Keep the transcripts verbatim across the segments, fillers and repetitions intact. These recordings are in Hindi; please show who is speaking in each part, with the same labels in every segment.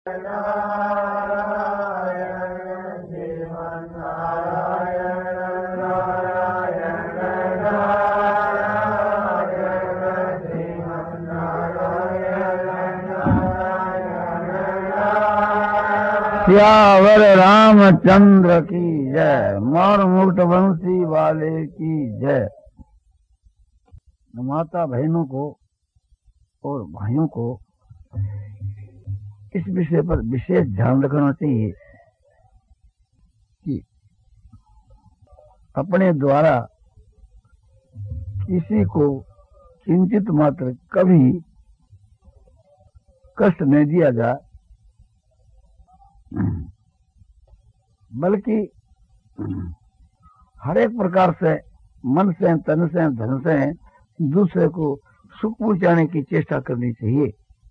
Speaker 1: सियावर रामचंद्र की जय। मौन मुक्त वंशी वाले की जय। माता बहनों को और भाइयों को इस विषय पर विशेष ध्यान रखना चाहिए कि अपने द्वारा किसी को किंचित मात्र कभी कष्ट नहीं दिया जाए, बल्कि हर एक प्रकार से मन से, तन से, धन से दूसरे को सुख पहुंचाने की चेष्टा करनी चाहिए।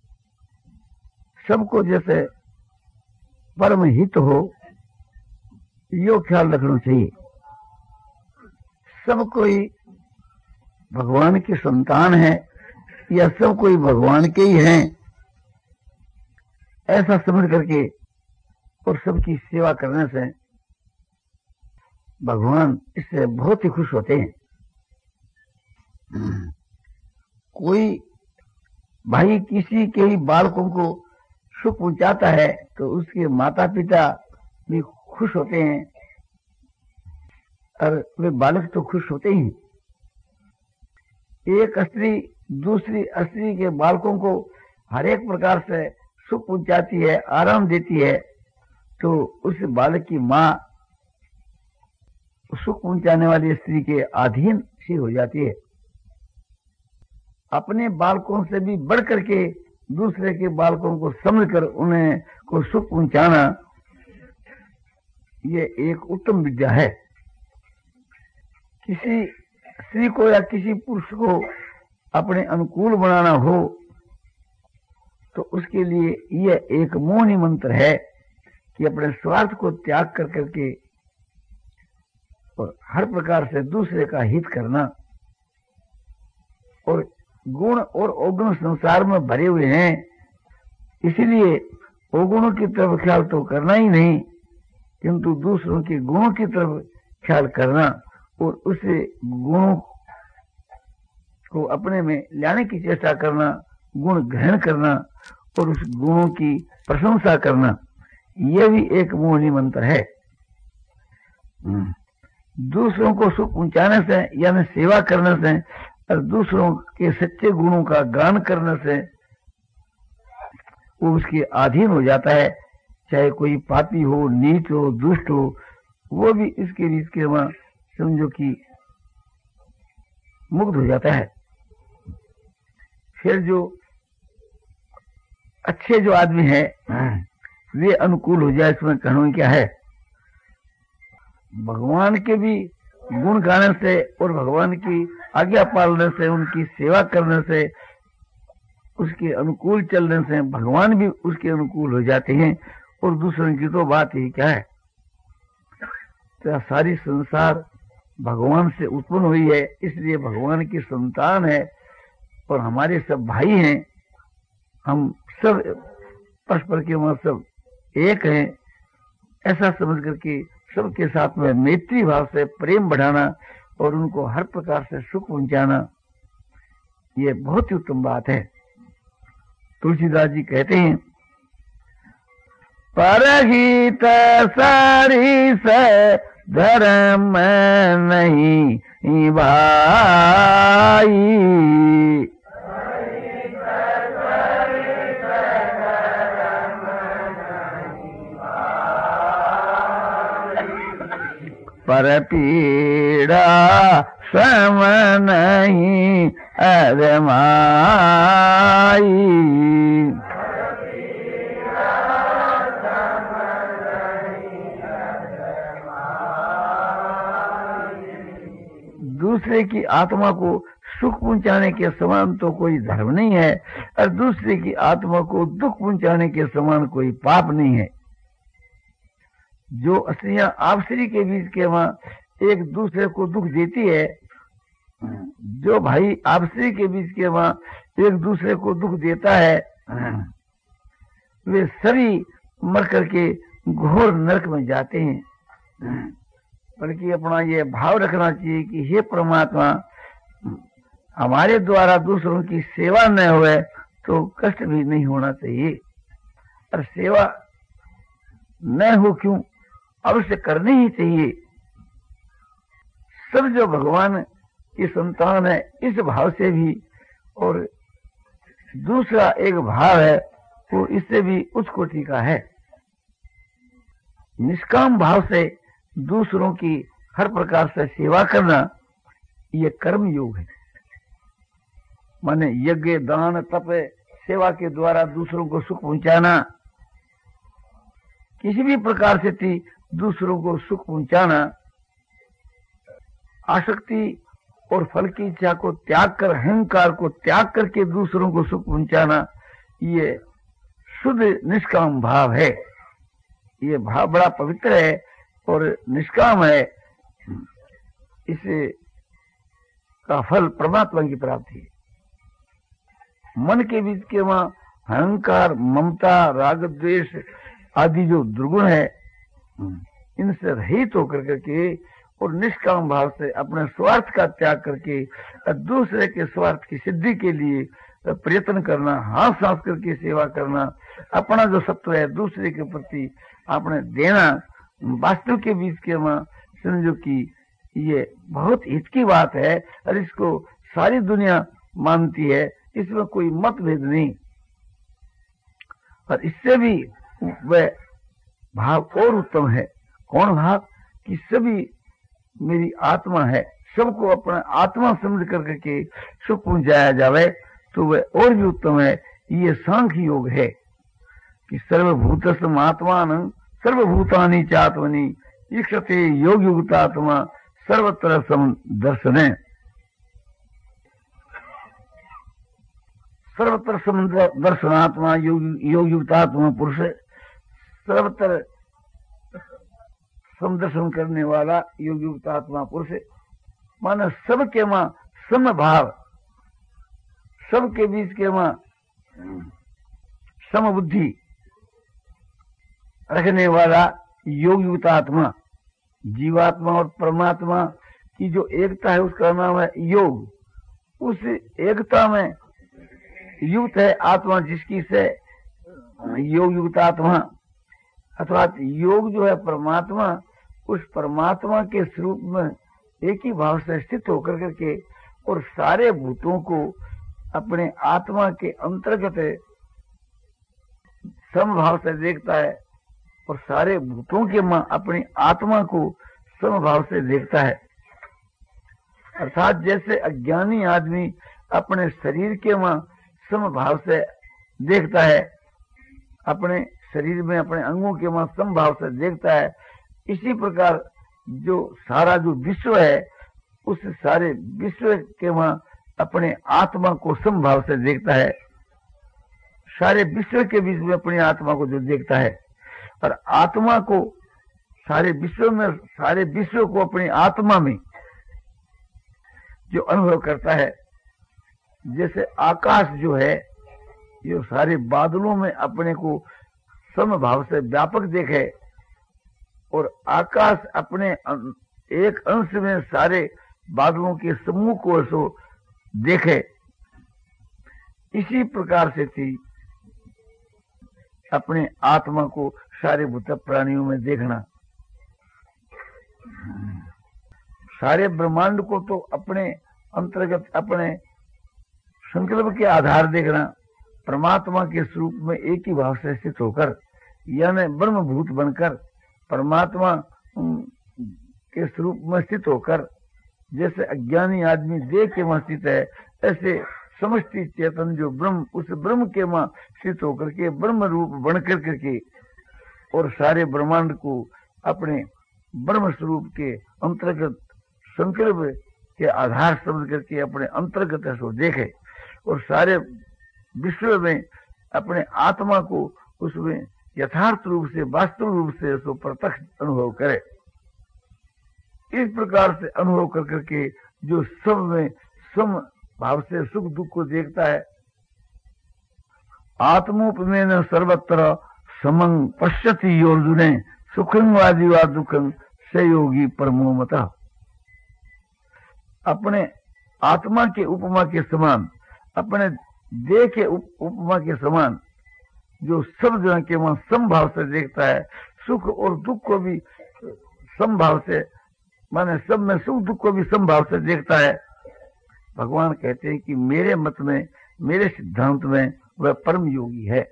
Speaker 1: सबको जैसे परम हित हो यो ख्याल रखना चाहिए। सब कोई भगवान की संतान है या सब कोई भगवान के ही हैं, ऐसा समझ करके और सबकी सेवा करने से भगवान इससे बहुत ही खुश होते हैं। कोई भाई किसी के ही बालकों को सुख पहुंचाता है तो उसके माता पिता भी खुश होते हैं और वे बालक तो खुश होते ही। एक स्त्री दूसरी स्त्री के बालकों को हर एक प्रकार से सुख पहुंचाती है, आराम देती है, तो उस बालक की माँ सुख पहुंचाने वाली स्त्री के अधीन सी हो जाती है। अपने बालकों से भी बढ़ करके दूसरे के बालकों को समझकर उन्हें को सुख पहुंचाना, ये एक उत्तम विद्या है। किसी स्त्री को या किसी पुरुष को अपने अनुकूल बनाना हो तो उसके लिए यह एक मोहनी मंत्र है कि अपने स्वार्थ को त्याग कर करके और हर प्रकार से दूसरे का हित करना। और गुण और अवगुण संसार में भरे हुए हैं, इसलिए अवगुणों की तरफ ख्याल तो करना ही नहीं, किंतु दूसरों के गुणों की तरफ ख्याल करना और उसे गुणों को अपने में लाने की चेष्टा करना, गुण ग्रहण करना और उस गुणों की प्रशंसा करना, यह भी एक मोहनी मंत्र है। दूसरों को सुख पहुंचाने से यानी सेवा करने से और दूसरों के सच्चे गुणों का गान करने से वो उसके अधीन हो जाता है। चाहे कोई पापी हो, नीच हो, दुष्ट हो, वो भी इसके रीत के वहां समझो कि मुक्त हो जाता है। फिर जो अच्छे जो आदमी है वे अनुकूल हो जाए, इसमें कहना क्या है। भगवान के भी गुण गाने से और भगवान की आज्ञा पालने से, उनकी सेवा करने से, उसके अनुकूल चलने से भगवान भी उसके अनुकूल हो जाते हैं। और दूसरों की तो बात ही क्या है। तो सारी संसार भगवान से उत्पन्न हुई है, इसलिए भगवान की संतान है और हमारे सब भाई हैं। हम सब परस्पर के वहां सब एक हैं, ऐसा समझ करके सबके साथ में मैत्री भाव से प्रेम बढ़ाना और उनको हर प्रकार से सुख पहुंचाना, ये बहुत ही उत्तम बात है। तुलसीदास जी कहते हैं, परहित सारी से धर्म नहीं भाई, पर पीड़ा सम नहीं अरमाई। दूसरे की आत्मा को सुख पहुंचाने के समान तो कोई धर्म नहीं है और दूसरे की आत्मा को दुख पहुंचाने के समान कोई पाप नहीं है। जो स्त्रियां आपसी के बीच के वहां एक दूसरे को दुख देती है, जो भाई आपसी के बीच के वहां एक दूसरे को दुख देता है, वे सभी मर करके घोर नरक में जाते हैं। बल्कि अपना ये भाव रखना चाहिए कि हे परमात्मा, हमारे द्वारा दूसरों की सेवा न होए तो कष्ट भी नहीं होना चाहिए, और सेवा न हो क्यों, अवश्य करनी ही चाहिए। सब जो भगवान की संतान है इस भाव से भी, और दूसरा एक भाव है वो इससे भी उच्च कोटि का है। निष्काम भाव से दूसरों की हर प्रकार से सेवा करना ये कर्म योग है। माने यज्ञ, दान, तप, सेवा के द्वारा दूसरों को सुख पहुंचाना, किसी भी प्रकार से थी दूसरों को सुख पहुंचाना, आसक्ति और फल की इच्छा को त्याग कर, अहंकार को त्याग करके दूसरों को सुख पहुंचाना, ये शुद्ध निष्काम भाव है। ये भाव बड़ा पवित्र है और निष्काम है। इसे का फल परमात्मा की प्राप्ति है। मन के बीच के वहां अहंकार, ममता, राग, द्वेष आदि जो दुर्गुण है, इनसे रहित होकर करके और निष्काम भाव से अपने स्वार्थ का त्याग करके दूसरे के स्वार्थ की सिद्धि के लिए प्रयत्न करना, हाथ साफ करके सेवा करना, अपना जो सत्व है दूसरे के प्रति आपने देना, वास्तव के बीच के वहां समझो कि ये बहुत हित की बात है और इसको सारी दुनिया मानती है, इसमें कोई मतभेद नहीं। और इससे भी वह भाव और उत्तम है। कौन भाव? कि सभी मेरी आत्मा है, सबको अपना आत्मा समझ करके के सुख पहुंचाया जावे, तो वह और भी उत्तम है। ये सांख्य योग है कि सर्वभूतस्म आत्मान सर्वभूतानि चात्मनि ईक्षते योग युक्तात्मा सर्वत्र सम दर्शने। सर्वत्र सम दर्शनात्मा योग युक्तात्मा पुरुष, सर्वत्र समदर्शन करने वाला योग युक्तात्मा पुरुष, माना सबके मां समभाव, सबके बीच के मां समबुद्धि रखने वाला योग युक्तात्मा। जीवात्मा और परमात्मा की जो एकता है उसका नाम है योग। उस एकता में युक्त है आत्मा, जिसकी से योग युक्तात्मा, अर्थात योग जो है परमात्मा, उस परमात्मा के स्वरूप में एक ही भाव से स्थित होकर करके और सारे भूतों को अपने आत्मा के अंतर्गत समभाव से देखता है और सारे भूतों के मां अपनी आत्मा को समभाव से देखता है। अर्थात जैसे अज्ञानी आदमी अपने शरीर के मां समभाव से देखता है, अपने शरीर में अपने अंगों के मां समभाव से देखता है, इसी प्रकार जो सारा जो विश्व है उस सारे विश्व के मां अपने आत्मा को समभाव से देखता है। सारे विश्व के बीच में अपनी आत्मा को जो देखता है और आत्मा को सारे विश्व में, सारे विश्व को अपनी आत्मा में जो अनुभव करता है। जैसे आकाश जो है ये सारे बादलों में अपने को समभाव से व्यापक देखे और आकाश अपने एक अंश में सारे बादलों के समूह को सो देखे, इसी प्रकार से थी अपने आत्मा को सारे भूत प्राणियों में देखना। सारे ब्रह्मांड को तो अपने अंतर्गत अपने संकल्प के आधार देखना, परमात्मा के स्वरूप में एक ही भाव से स्थित होकर, यानी ब्रह्मभूत बनकर परमात्मा के स्वरूप में स्थित होकर, जैसे अज्ञानी आदमी देह के वहां स्थित है, ऐसे समष्टि चेतन जो ब्रह्म, उस ब्रह्म के वहां स्थित होकर के ब्रह्म रूप बनकर करके और सारे ब्रह्मांड को अपने ब्रह्म स्वरूप के अंतर्गत संकल्प के आधार समझ करके अपने अंतर्गत सो देखे और सारे विश्व में अपने आत्मा को उसमें यथार्थ रूप से, वास्तव रूप से सो प्रत्यक्ष अनुभव करे। इस प्रकार से अनुभव कर करके जो सब में सम भाव से सुख दुख को देखता है, आत्मोपमेन सर्वत्र समं पश्यति अर्जुने सुखं वादि वा दुखं से योगी परमो मतः। अपने आत्मा के उपमा के समान, अपने देह के उप, उपमा के समान, जो सब जन के वहां समभाव से देखता है, सुख और दुख को भी समभाव से, माने सब में सुख दुख को भी समभाव से देखता है। भगवान कहते हैं कि मेरे मत में, मेरे सिद्धांत में वह परम योगी है।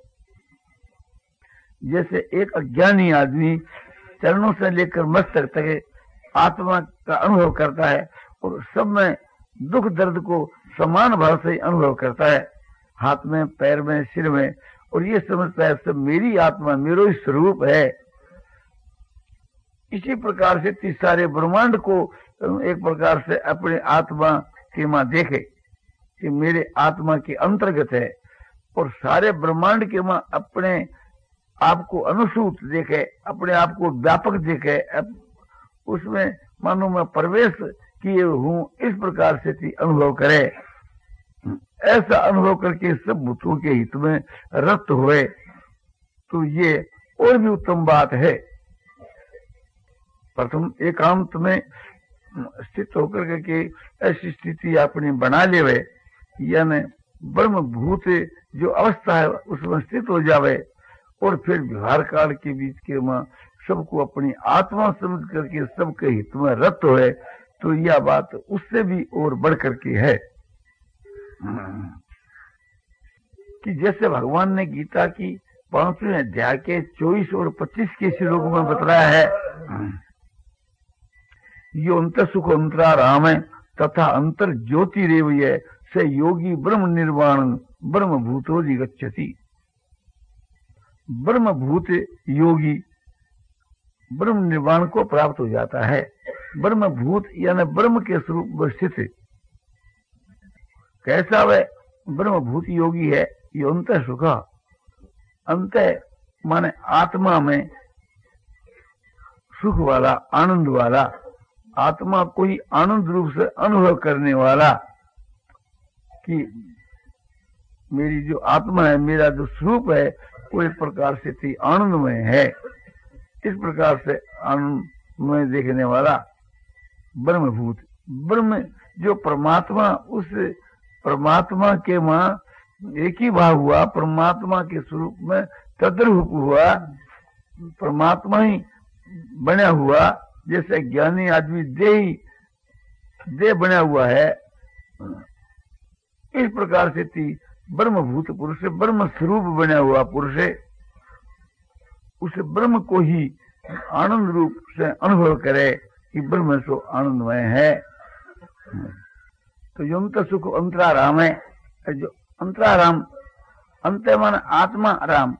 Speaker 1: जैसे एक अज्ञानी आदमी चरणों से लेकर मस्तक तक आत्मा का अनुभव करता है और सब में दुख दर्द को समान भाव से अनुभव करता है, हाथ में, पैर में, सिर में, और ये समझता है सब मेरी आत्मा, मेरा ही स्वरूप है। इसी प्रकार से सारे ब्रह्मांड को एक प्रकार से अपने आत्मा के मां देखे कि मेरे आत्मा के अंतर्गत है, और सारे ब्रह्मांड के मां अपने आपको अनुसूत देखे, अपने आप को व्यापक देखे, उसमें मानो मैं प्रवेश किए हूं, इस प्रकार से थी अनुभव करे। ऐसा अनुभव करके सब भूतों के हित में रत हुए तो ये और भी उत्तम बात है। प्रथम एकांत में स्थित होकर के ऐसी स्थिति अपनी बना लेवे, यानी ब्रह्म भूत जो अवस्था है उसमें स्थित हो जावे, और फिर व्यवहार काल के बीच के मां सबको अपनी आत्मा समझ करके सबके हित में रत होए, तो यह बात उससे भी और बढ़ करके है कि जैसे भगवान ने गीता की पांचवें अध्याय के चौबीस और पच्चीस के श्लोक में बताया है, यो अंतर सुख अंतरा राम है तथा अंतर ज्योति रेवय से योगी ब्रह्म निर्वाण ब्रह्म भूतोधि गच्छति। ब्रह्म भूत योगी ब्रह्म निर्वाण को प्राप्त हो जाता है। ब्रह्म भूत यानी ब्रह्म के स्वरूप में स्थित कैसा वह ब्रह्म भूत योगी है, ये अंत सुख, अंत माने आत्मा में सुख वाला, आनंद वाला, आत्मा को ही आनंद रूप से अनुभव करने वाला, कि मेरी जो आत्मा है, मेरा जो स्वरूप है वो एक प्रकार से थी आनंदमय है। इस प्रकार से आनंदमय देखने वाला ब्रह्म भूत, ब्रह्म जो परमात्मा, उस परमात्मा के मां एक ही भाव हुआ, परमात्मा के स्वरूप में तद्रूप हुआ, परमात्मा ही बना हुआ। जैसे ज्ञानी आदमी देह देह बना हुआ है, इस प्रकार से थी ब्रह्म भूत पुरुष, ब्रह्म स्वरूप बना हुआ पुरुष, उस ब्रह्म को ही आनंद रूप से अनुभव करे कि ब्रह्म सो आनंदमय है। तो यंत सुख अंतराराम है, जो अंतराराम, अंत मान आत्मा राम,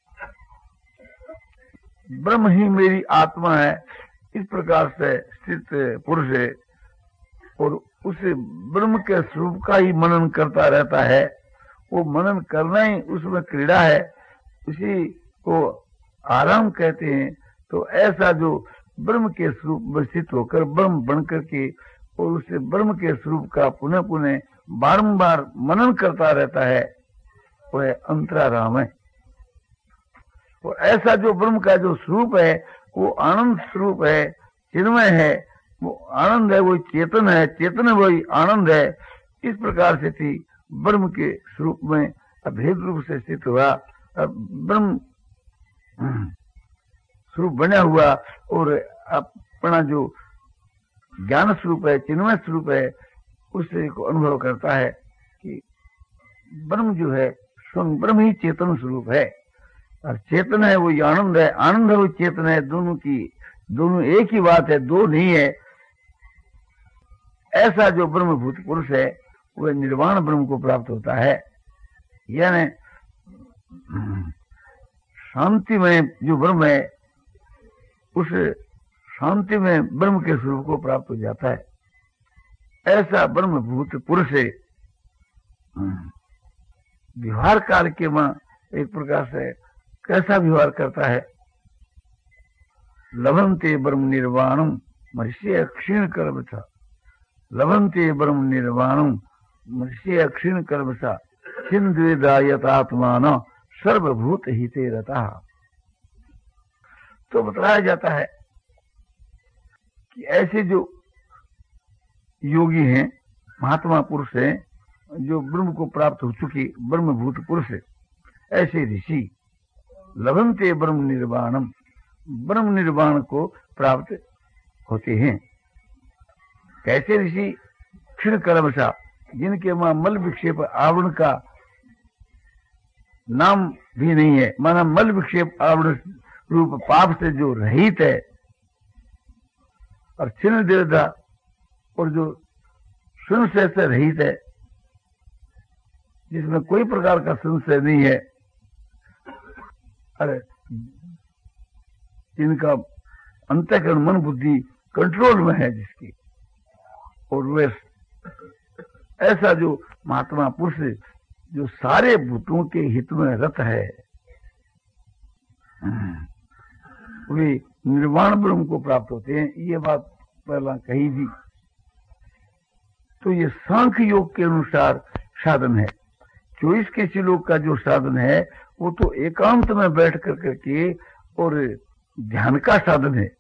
Speaker 1: ब्रह्म ही मेरी आत्मा है, इस प्रकार से स्थित पुरुष है, और उस ब्रह्म के स्वरूप का ही मनन करता रहता है। वो मनन करना ही उसमें क्रीड़ा है, उसी को आराम कहते हैं। तो ऐसा जो ब्रह्म के स्वरूप में स्थित होकर ब्रह्म बनकर के और उसे ब्रह्म के स्वरूप का पुनः पुनः बारंबार मनन करता रहता है, वह अंतराराम है। और ऐसा जो ब्रह्म का जो स्वरूप है वो आनंद स्वरूप है, चिन्मय है, वो आनंद है, वो चेतन है, चेतन वही आनंद है। इस प्रकार से थी ब्रह्म के स्वरूप में अभेद रूप से स्थित हुआ, ब्रह्म स्वरूप बना हुआ, और अपना जो ज्ञान स्वरूप है, चिन्मय स्वरूप है, उससे को अनुभव करता है कि ब्रह्म जो है स्वयं ब्रह्म ही चेतन स्वरूप है, और चेतन है वो आनंद है, आनंद है वो चेतन है, दोनों की दोनों एक ही बात है, दो नहीं है। ऐसा जो ब्रह्मभूत पुरुष है वह निर्वाण ब्रह्म को प्राप्त होता है, यानी शांति में जो ब्रह्म है उस शांति में ब्रह्म के स्वरूप को प्राप्त हो जाता है। ऐसा ब्रह्मभूत पुरुष है व्यवहार काल के मां एक प्रकार से कैसा व्यवहार करता है, लभंते ब्रह्म निर्वाणम मनुष्य क्षीण कर्म था, लभंते ब्रह्म निर्वाणम मनुष्य क्षीण कर्म था, छिन्वेदायतात्मान सर्वभूत हिते रता। तो बताया जाता है कि ऐसे जो योगी हैं, महात्मा पुरुष हैं, जो ब्रह्म को प्राप्त हो चुके ब्रह्मभूत पुरुष, ऐसे ऋषि लभन्ते ब्रह्म निर्वाणम, ब्रह्म निर्वाण को प्राप्त होते हैं। कैसे ऋषि? क्षीण कलमशा, जिनके वहां मल विक्षेप आवरण का नाम भी नहीं है, माना मल विक्षेप आवरण रूप पाप से जो रहित है, और छिन्न देवता और जो संशय से रहित है, जिसमें कोई प्रकार का संशय नहीं है, अरे जिनका अंतःकरण मन बुद्धि कंट्रोल में है जिसकी, और वे ऐसा जो महात्मा पुरुष जो सारे भूतों के हित में रत है, वे निर्वाण ब्रह्म को प्राप्त होते हैं। ये बात पहला कही थी। तो ये सांख्य योग के अनुसार साधन है। चौबीस के श्लोक का जो साधन है वो तो एकांत में बैठ कर करके और ध्यान का साधन है,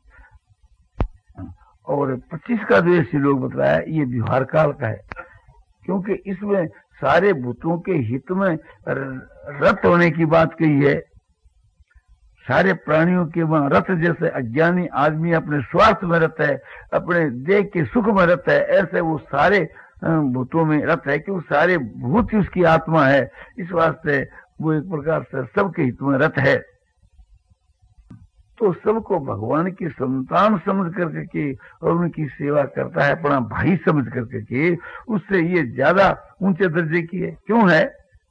Speaker 1: और पच्चीस का जो श्लोक बताया ये व्यवहार काल का है, क्योंकि इसमें सारे भूतों के हित में रत होने की बात कही है। सारे प्राणियों के वहां रत, जैसे अज्ञानी आदमी अपने स्वार्थ में रत है, अपने देह के सुख में रत है, ऐसे वो सारे भूतों में रत है, क्योंकि सारे भूत ही उसकी आत्मा है। इस वास्ते वो एक प्रकार से सबके हित में रत है। तो सबको भगवान की संतान समझ करके के और उनकी सेवा करता है, अपना भाई समझ करके के, उससे ये ज्यादा ऊंचे दर्जे की है। क्यों है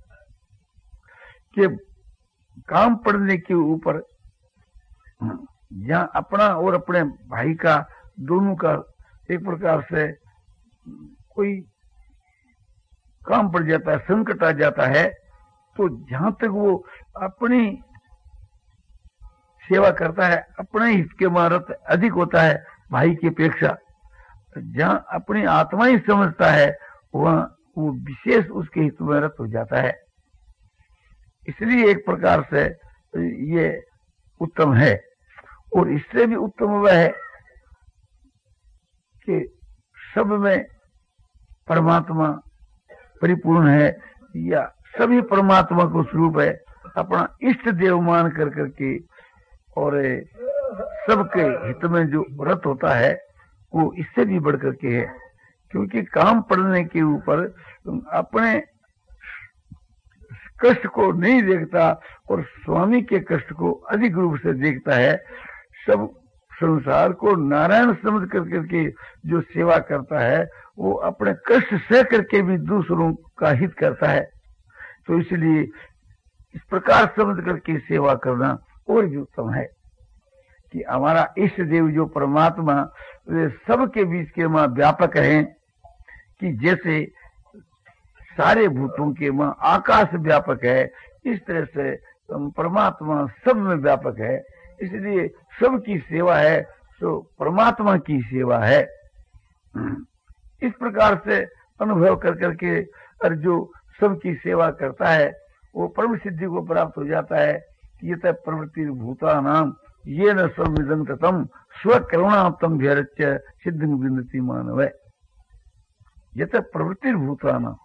Speaker 1: कि काम पड़ने के ऊपर जहां अपना और अपने भाई का दोनों का एक प्रकार से कोई काम पड़ जाता है, संकट आ जाता है, तो जहां तक वो अपनी सेवा करता है, अपने हित के मारत अधिक होता है भाई की अपेक्षा। जहां अपनी आत्मा ही समझता है वहां वो विशेष उसके हित में रत हो जाता है। इसलिए एक प्रकार से ये उत्तम है। और इससे भी उत्तम वह है कि सब में परमात्मा परिपूर्ण है, या सभी परमात्मा को स्वरूप है, अपना इष्ट देव मान कर करके और सबके हित में जो व्रत होता है वो इससे भी बढ़ करके है। क्योंकि काम पड़ने के ऊपर अपने कष्ट को नहीं देखता और स्वामी के कष्ट को अधिक रूप से देखता है। सब संसार को नारायण समझ कर करके जो सेवा करता है वो अपने कष्ट सह करके भी दूसरों का हित करता है। तो इसलिए इस प्रकार समझ करके सेवा करना और भी उत्तम है कि हमारा इष्ट देव जो परमात्मा वे सबके बीच के वहां व्यापक हैं, कि जैसे सारे भूतों के वहां आकाश व्यापक है, इस तरह से परमात्मा सब में व्यापक है। इसलिए सबकी सेवा है तो परमात्मा की सेवा है। इस प्रकार से अनुभव कर करके और जो सबकी सेवा करता है वो परम सिद्धि को प्राप्त हो जाता है। ये तब प्रवृत्ति भूता नाम ये न संविदं तम स्वकरुणाप्तम भैरच्य सिद्धि विन्दति मानव। ये तब प्रवृत्ति भूता नाम,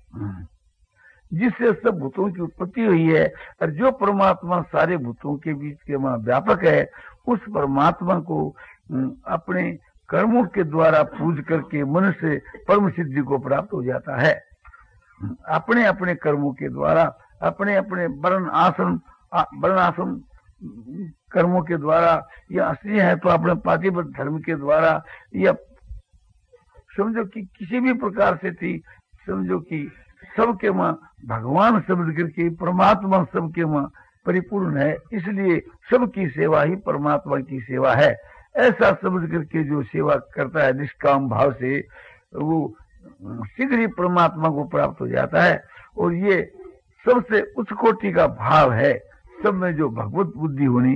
Speaker 1: जिससे सब भूतों की उत्पत्ति हुई है, और जो परमात्मा सारे भूतों के बीच के वहां व्यापक है, उस परमात्मा को अपने कर्मों के द्वारा पूज करके मनुष्य परम सिद्धि को प्राप्त हो जाता है। अपने अपने कर्मों के द्वारा, अपने अपने वर्ण आसन वर्ण आसन कर्मों के द्वारा, या असली है तो अपने पातिव्रत धर्म के द्वारा, या समझो कि किसी भी प्रकार से थी, समझो कि सबके मां भगवान समझ करके परमात्मा सबके मां परिपूर्ण है, इसलिए सबकी सेवा ही परमात्मा की सेवा है। ऐसा समझ करके जो सेवा करता है निष्काम भाव से, वो शीघ्र ही परमात्मा को प्राप्त हो जाता है। और ये सबसे उच्च कोटि का भाव है, सब में जो भगवत बुद्धि होनी।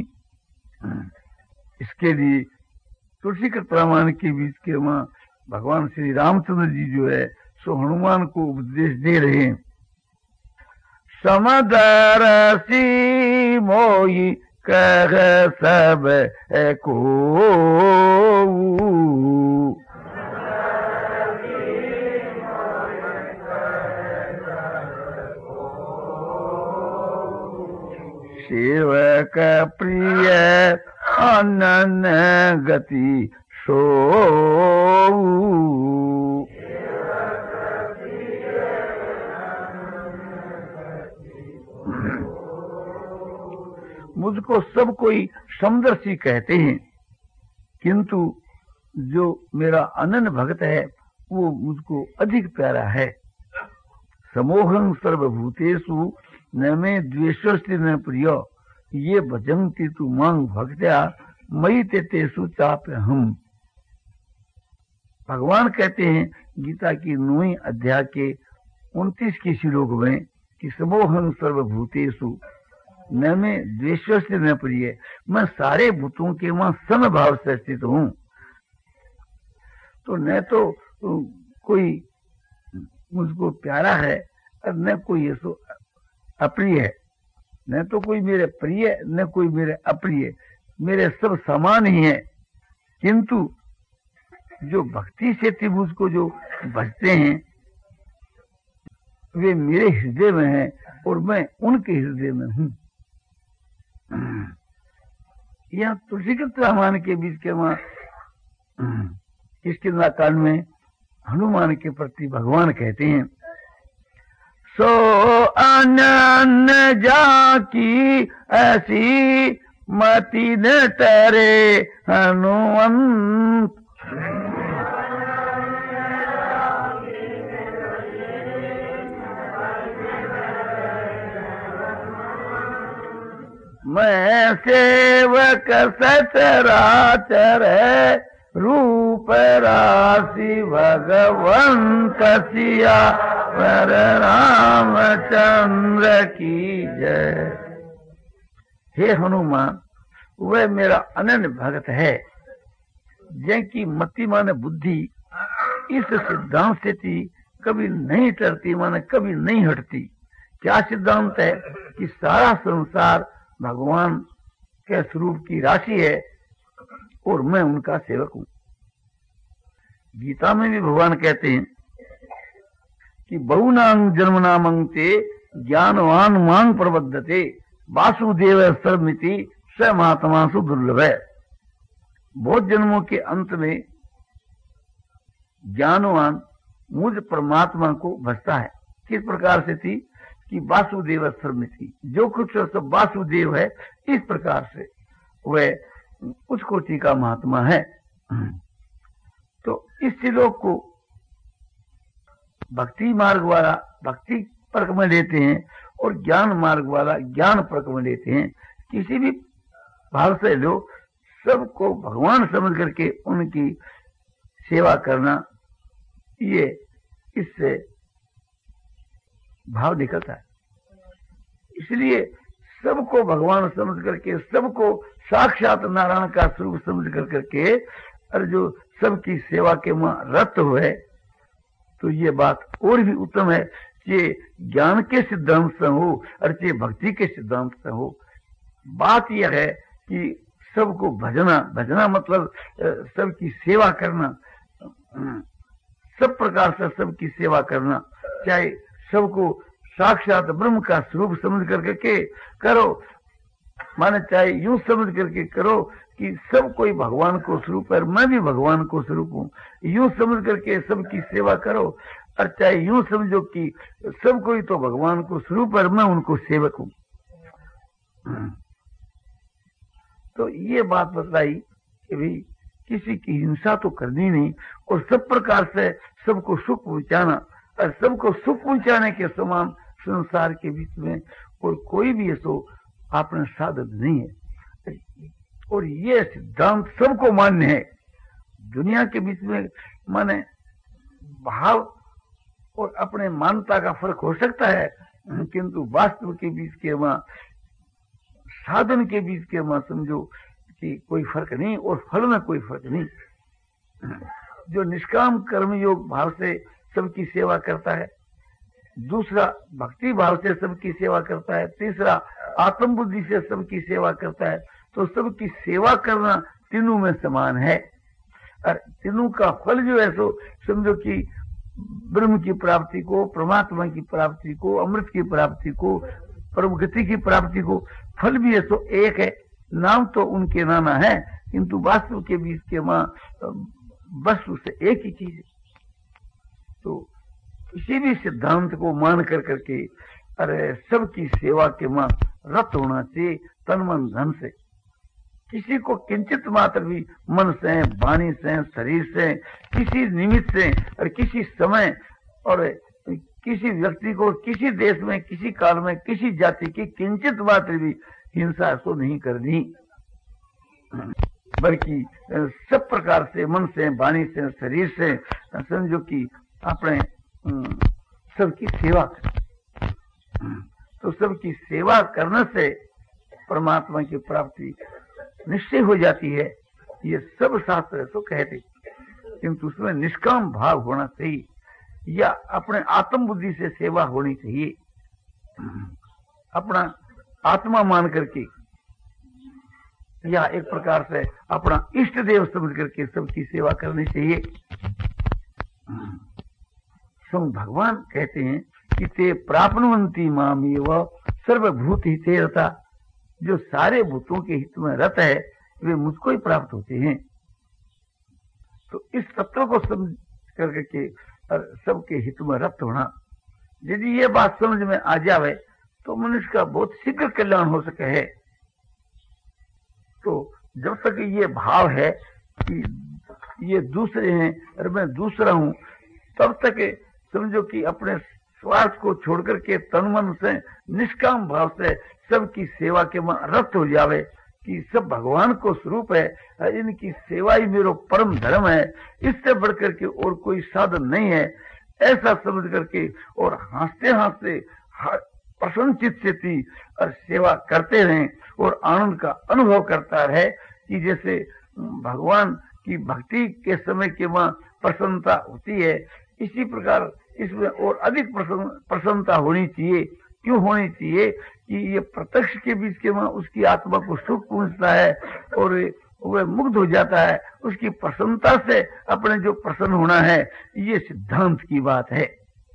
Speaker 1: इसके लिए तुलसी के प्रमाण के बीच के वहां भगवान श्री रामचंद्र जी जो है सो हनुमान को उपदेश दे रहे हैं। समदरसी मोई कह सब को सेवक प्रिय अनन गति सो मुझको सब कोई समदर्शी कहते हैं, किंतु जो मेरा अनन्य भक्त है वो मुझको अधिक प्यारा है। समोहं सर्वभूतेषु न मे द्वेषस्ति न प्रिय ये भजन्ति तु मांग भक्त्या मयि ते तेषु चाप्यहम्। भगवान कहते हैं गीता की नौवीं अध्याय के उनतीस की श्लोक में कि समोहं सर्वभूतेषु न मैं द्वेषस्ति न प्रिय, मैं सारे भूतों के वहां समभाव से स्थित हूँ। तो न तो कोई मुझको प्यारा है और न कोई ये सो अप्रिय है, न तो कोई मेरे प्रिय न कोई मेरे अप्रिय, मेरे सब समान ही है। किंतु जो भक्ति से मुझको जो भजते हैं वे मेरे हृदय में हैं और मैं उनके हृदय में हूँ। यह तुलसीकृत रामायण के बीच के वहां इसके नाकान में हनुमान के प्रति भगवान कहते हैं सो अनन्य जाकी ऐसी मति न तरे हनुमंत। मैं सेवक सचराचर रूप राशि भगवंत सिया पर रामचंद्र की जय। हे हनुमान, वह मेरा अनन्य भक्त है जिनकी मति माने बुद्धि इस सिद्धांत से थी कभी नहीं टरती, माने कभी नहीं हटती। क्या सिद्धांत है कि सारा संसार भगवान के स्वरूप की राशि है और मैं उनका सेवक हूं। गीता में भी भगवान कहते हैं कि बहुनांग जन्मनामंते ज्ञानवान मांग प्रबद्धते वासुदेव सर्वमिति स महात्मा सु दुर्लभ है। बहुत जन्मों के अंत में ज्ञानवान मुझ परमात्मा को भजता है। किस प्रकार से थी कि वासुदेव सर्वमिति, जो कुछ सब वासुदेव है, इस प्रकार से वह उस कोटि का महात्मा है। तो इस श्लोक को भक्ति मार्ग वाला भक्ति पर्क में लेते हैं और ज्ञान मार्ग वाला ज्ञान पर्क में लेते हैं। किसी भी भाव से लो, सबको भगवान समझ करके उनकी सेवा करना, ये इससे भाव निकलता है। इसलिए सबको भगवान समझ करके, सबको साक्षात नारायण का स्वरूप समझ कर करके और जो सबकी सेवा के वहां रत हुए, तो ये बात और भी उत्तम है कि ज्ञान के सिद्धांत से हो और चाहे भक्ति के सिद्धांत से हो। बात यह है कि सबको भजना, भजना मतलब सबकी सेवा करना, सब प्रकार से सबकी सेवा करना, चाहे सबको साक्षात ब्रह्म का स्वरूप समझ करके के करो, माने चाहे यूं समझ करके करो कि सब कोई भगवान को स्वरूप है, मैं भी भगवान को स्वरूप हूँ, यूं समझ करके सबकी सेवा करो, और चाहे यूं समझो कि सब कोई तो भगवान को स्वरूप है, मैं उनको सेवक हूँ। तो ये बात बतलाई कि भाई किसी की हिंसा तो करनी नहीं और सब प्रकार से सबको सुख पहुंचाना, और सबको सुख पहुंचाने के समान संसार के बीच में और कोई भी ऐसो अपना साधन नहीं है। और ये सिद्धांत सबको मान्य है। दुनिया के बीच में माने भाव और अपने मान्यता का फर्क हो सकता है, किंतु वास्तव के बीच के वहां, साधन के बीच के वहां समझो कि कोई फर्क नहीं और फल में कोई फर्क नहीं। जो निष्काम कर्म योग भाव से सबकी सेवा करता है, दूसरा भक्ति भाव से सबकी सेवा करता है, तीसरा आत्म बुद्धि से सबकी सेवा करता है। तो सबकी सेवा करना तीनों में समान है। और तीनों का फल जो है सो समझो कि ब्रह्म की प्राप्ति को, परमात्मा की प्राप्ति को, अमृत की प्राप्ति को, परम गति की प्राप्ति को फल भी है सो एक है। नाम तो उनके नाना है किंतु वास्तव के बीच के मां वस्तु से एक ही चीज है। तो किसी भी सिद्धांत को मान कर करके अरे सबकी सेवा के मां रत होना चाहिए तन मन धन से। किसी को किंचित मात्र भी मन से, वाणी से, शरीर से, किसी निमित्त से और किसी समय और किसी व्यक्ति को किसी देश में, किसी काल में, किसी जाति की किंचित मात्र भी हिंसा तो नहीं करनी, बल्कि सब प्रकार से मन से, वाणी से, शरीर से समझो कि अपने सबकी सेवा करें। तो सबकी सेवा करने से परमात्मा की प्राप्ति निश्चय हो जाती है। ये सब शास्त्र तो कहते, किंतु उसमें निष्काम भाव होना चाहिए या अपने आत्म बुद्धि से सेवा होनी चाहिए। अपना आत्मा मान करके या एक प्रकार से अपना इष्ट देव समझ करके सबकी सेवा करनी चाहिए। स्वयं भगवान कहते हैं कि ते प्राप्नुवन्ति मामेव सर्वभूत हिते रता। जो सारे भूतों के हित में रत है वे मुझको ही प्राप्त होते हैं। तो इस तत्व को समझ करके सबके हित में रत होना, यदि ये बात समझ में आ जावे तो मनुष्य का बहुत शीघ्र कल्याण हो सके है। तो जब तक ये भाव है कि ये दूसरे हैं और मैं दूसरा हूं, तब तक समझो कि अपने स्वार्थ को छोड़कर के तन मन से निष्काम भाव से सबकी सेवा के में रत हो जावे कि सब भगवान को स्वरूप है, इनकी सेवा ही मेरा परम धर्म है, इससे बढ़कर के और कोई साधन नहीं है, ऐसा समझ करके और हंसते हंसते प्रसन्न चित्त से थी और सेवा करते रहें और आनंद का अनुभव करता रहे कि जैसे भगवान की भक्ति के समय के वहां प्रसन्नता होती है, इसी प्रकार इसमें और अधिक प्रसन्नता होनी चाहिए। क्यों होनी चाहिए कि ये प्रत्यक्ष के बीच के वहां उसकी आत्मा को सुख पहुंचता है और वह मुग्ध हो जाता है। उसकी प्रसन्नता से अपने जो प्रसन्न होना है, ये सिद्धांत की बात है।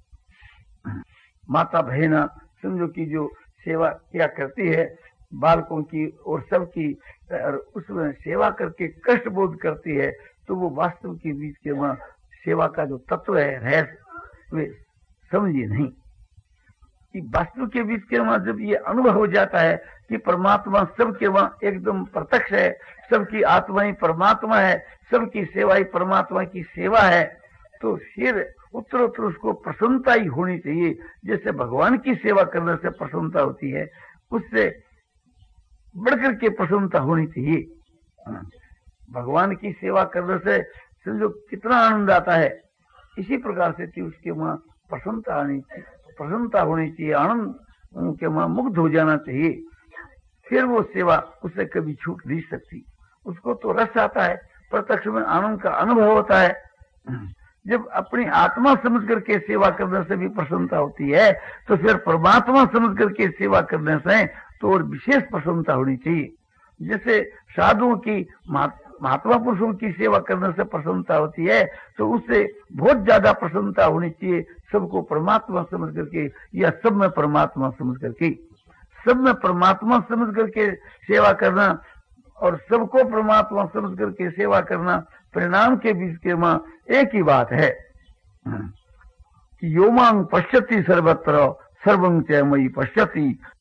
Speaker 1: माता बहना समझो कि जो सेवा किया करती है बालकों की और सबकी, और उसमें सेवा करके कष्ट बोध करती है, तो वो वास्तव के बीच के वहां सेवा का जो तत्व है रहस्य वे समझिए नहीं कि वास्तव के बीच के वहां जब ये अनुभव हो जाता है कि परमात्मा सबके वहां एकदम प्रत्यक्ष है, सबकी आत्मा ही परमात्मा है, सबकी सेवा ही परमात्मा की सेवा है, तो फिर उत्तरोत्तर उसको प्रसन्नता ही होनी चाहिए। जैसे भगवान की सेवा करने से प्रसन्नता होती है, उससे बढ़कर के प्रसन्नता होनी चाहिए। भगवान की सेवा करने से समझो कितना आनंद आता है, इसी प्रकार से कि उसके वहां प्रसन्नता आनी चाहिए, प्रसन्नता होनी चाहिए, आनंद के वहां मुग्ध हो जाना चाहिए। फिर वो सेवा उससे कभी छूट नहीं सकती। उसको तो रस आता है, प्रत्यक्ष में आनंद का अनुभव होता है। जब अपनी आत्मा समझ करके सेवा करने से भी प्रसन्नता होती है, तो फिर परमात्मा समझ करके सेवा करने से तो और विशेष प्रसन्नता होनी चाहिए। जैसे साधुओं की, महात्मा पुरुषों की सेवा करने से प्रसन्नता होती है, तो उससे बहुत ज्यादा प्रसन्नता होनी चाहिए सबको परमात्मा समझ करके या सब में परमात्मा समझ करके। सब में परमात्मा समझ करके सेवा करना और सबको परमात्मा समझ करके सेवा करना, परिणाम के बीच के मां एक ही बात है कि यो मांग पश्यति सर्वत्र सर्वं च मयि पश्यति